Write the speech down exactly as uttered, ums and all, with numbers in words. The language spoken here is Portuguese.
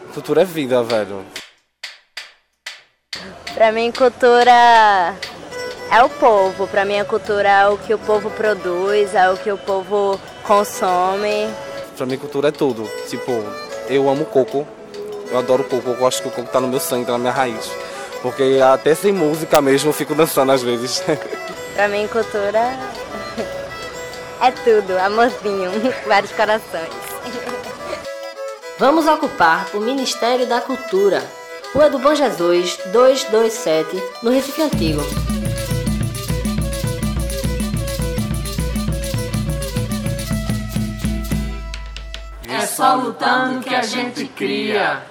Cultura é vida, velho. Pra mim, cultura é o povo. Pra mim, a cultura é o que o povo produz, é o que o povo consome. Pra mim, cultura é tudo. Tipo, eu amo coco. Eu adoro coco. Eu acho que o coco tá no meu sangue, tá na minha raiz. Porque até sem música mesmo eu fico dançando às vezes. Pra mim, cultura é tudo. Amorzinho, vários corações. Vamos ocupar o Ministério da Cultura, Rua do Bom Jesus, duzentos e vinte e sete, no Recife Antigo. É só lutando que a gente cria.